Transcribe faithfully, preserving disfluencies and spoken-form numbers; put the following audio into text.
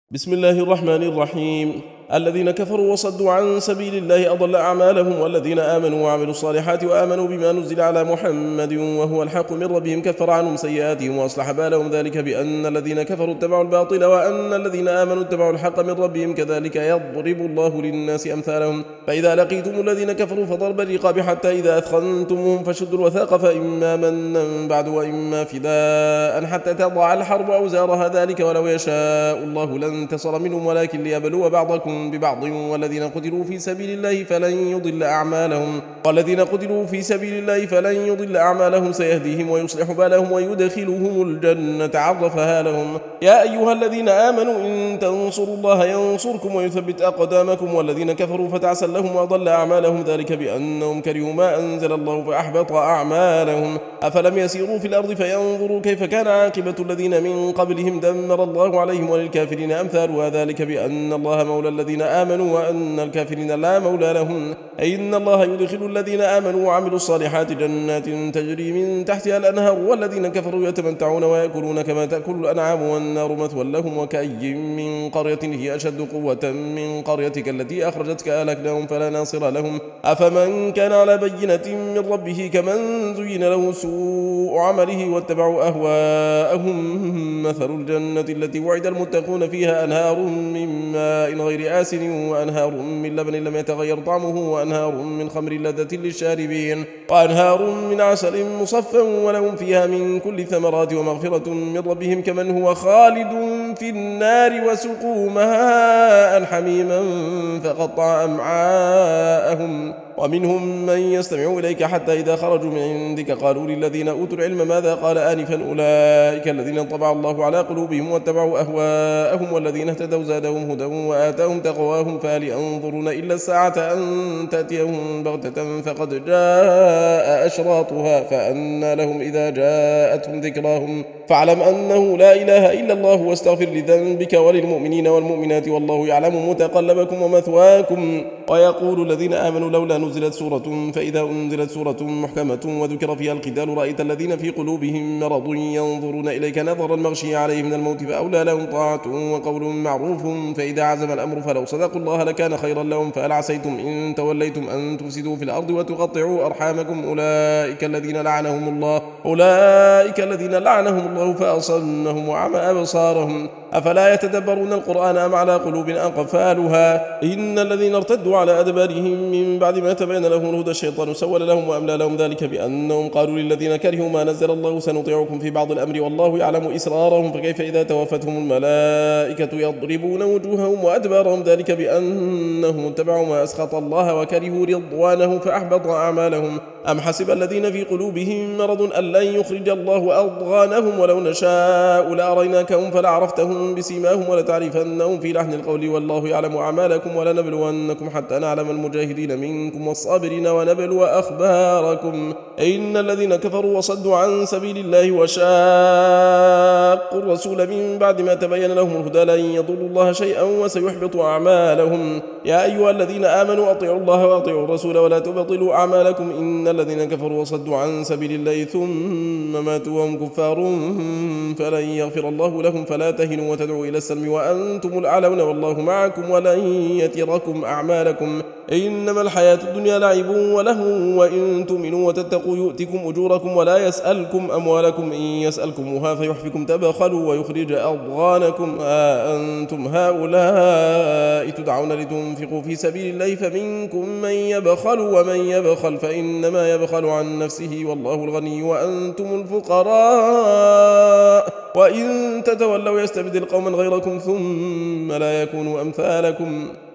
بسم الله الرحمن الرحيم. الذين كفروا وصدوا عن سبيل الله أضل أعمالهم، والذين آمنوا وعملوا الصالحات وآمنوا بما نزل على محمد وهو الحق من ربهم كفر عنهم سيئاتهم وأصلح بالهم، ذلك بأن الذين كفروا اتبعوا الباطل وأن الذين آمنوا اتبعوا الحق من ربهم، كذلك يضرب الله للناس أمثالهم. فإذا لقيتم الذين كفروا فضرب الرقاب حتى إذا أثخنتموهم فشدوا الوثاق، فإما منا بعد وإما فداء حتى تضع الحرب أوزارها، ذلك ولو يشاء الله لانتصر منهم ولكن ليبلو بعضكم ببعض. والذين قتلوا في سبيل الله فلن يضل أعمالهم والذين قتلوا في سبيل الله فلن يضل أعمالهم سيهديهم ويصلح بالهم ويدخلهم الجنة عرفها لهم. يا أيها الذين آمنوا إن تنصروا الله ينصركم ويثبت أقدامكم، والذين كفروا فتعسا لهم وأضل أعمالهم، ذلك بأنهم كرهوا ما أنزل الله فأحبط أعمالهم. أفلم يسيروا في الأرض فينظروا كيف كان عاقبة الذين من قبلهم، دمر الله عليهم وللكافرين أمثالها، ذلك بأن الله مولى الذين آمنوا وأن الكافرين لا مولى لهم. أي إن الله يدخل الذين آمنوا وعملوا الصالحات جنات تجري من تحتها الأنهار، والذين كفروا يتمتعون ويأكلون كما تأكل الأنعام والنار مثوى لهم. وكأي من قرية هي أشد قوة من قريتك التي أخرجتك أهلكناهم فلا ناصر لهم. أفمن كان على بينة من ربه كمن زين له سوء عمله واتبعوا أهواءهم، مثل الجنة التي وعد المتقون فيها أنهار من ماء غير آسن وأنهار من لبن لم يتغير طعمه وأنهار من خمر لذة للشاربين وأنهار من عسل مصفى ولهم فيها من كل الثمرات ومغفرة من ربهم كمن هو خالد في النار وسقوا ماء حميما فقطع أمعاءهم. ومنهم من يستمع إليك حتى إذا خرجوا من عندك قالوا للذين أوتوا العلم ماذا قال آنفا، أولئك الذين طبع الله على قلوبهم واتبعوا أهواءهم، والذين اهتدوا زادهم هدى وآتاهم تقواهم، فهل ينظرون إلا الساعة أن تأتيهم بغتة فقد جاء أشراطها فأنى لهم إذا جاءتهم ذكراهم. فاعلم أنه لا إله إلا الله واستغفر لذنبك وللمؤمنين والمؤمنات، والله يعلم متقلبكم ومثواكم. ويقول الذين آمنوا لولا نزلت سورة، فإذا أنزلت سورة محكمة وذكر فيها القتال رأيت الذين في قلوبهم مرض ينظرون إليك نظر المغشي عليه من الموت، فأولى لهم طاعة وقول معروف، فإذا عزم الأمر فلو صدقوا الله لكان خيرا لهم. فهل عسيتم إن توليتم أن تفسدوا في الأرض وتقطعوا أرحامكم، أولئك الذين لعنهم الله أولئك الذين لعنهم الله فأصمهم وعمى أبصارهم، أفلا يتدبرون القرآن أم على قلوب أقفالها. إن الذين ارتدوا على أدبارهم من بعد ما تبين لهم الهدى الشيطان سول لهم وأملى لهم، ذلك بأنهم قالوا للذين كرهوا ما نزل الله سنطيعكم في بعض الأمر والله يعلم إسرارهم، فكيف إذا توفتهم الملائكة يضربون وجوههم وأدبارهم، ذلك بأنهم اتبعوا ما أسخط الله وكرهوا رضوانه فأحبط أعمالهم. أم حسب الذين في قلوبهم مرض أن لن يخرج الله أضغانهم، ولو نشاء لأريناكهم فلعرفتهم بسيماهم ولتعرفنهم في لحن القول، والله يعلم أعمالكم ولنبلونكم حتى نعلم المجاهدين منكم والصابرين ونبلو أخباركم. إن الذين كفروا وصدوا عن سبيل الله وشاقوا الرسول من بعد ما تبين لهم الهدى لن يضروا الله شيئا وسيحبط أعمالهم. يا أيها الذين آمنوا أطيعوا الله وأطيعوا الرسول ولا تبطلوا أعمالكم. إن الذين كفروا وصدوا عن سبيل الله ثم ماتوا وهم كفار فلن يغفر الله لهم، فلا تهنوا وتدعوا إلى السلم وأنتم الأعلون والله معكم ولن يتركم أعمالكم. إنما الحياة الدنيا لعب ولهو وإن تؤمنوا وتتقوا يؤتكم أجوركم ولا يسألكم أموالكم، إن يسألكموها فيحفكم تبخلوا ويخرج أضغانكم. ها أنتم هؤلاء تدعون لتنفقوا في سبيل الله فمنكم من يبخل، ومن يبخل فإنما يبخل عن نفسه والله الغني وأنتم الفقراء، وإن تتولوا يستبدل قوما غيركم ثم لا يكونوا أمثالكم.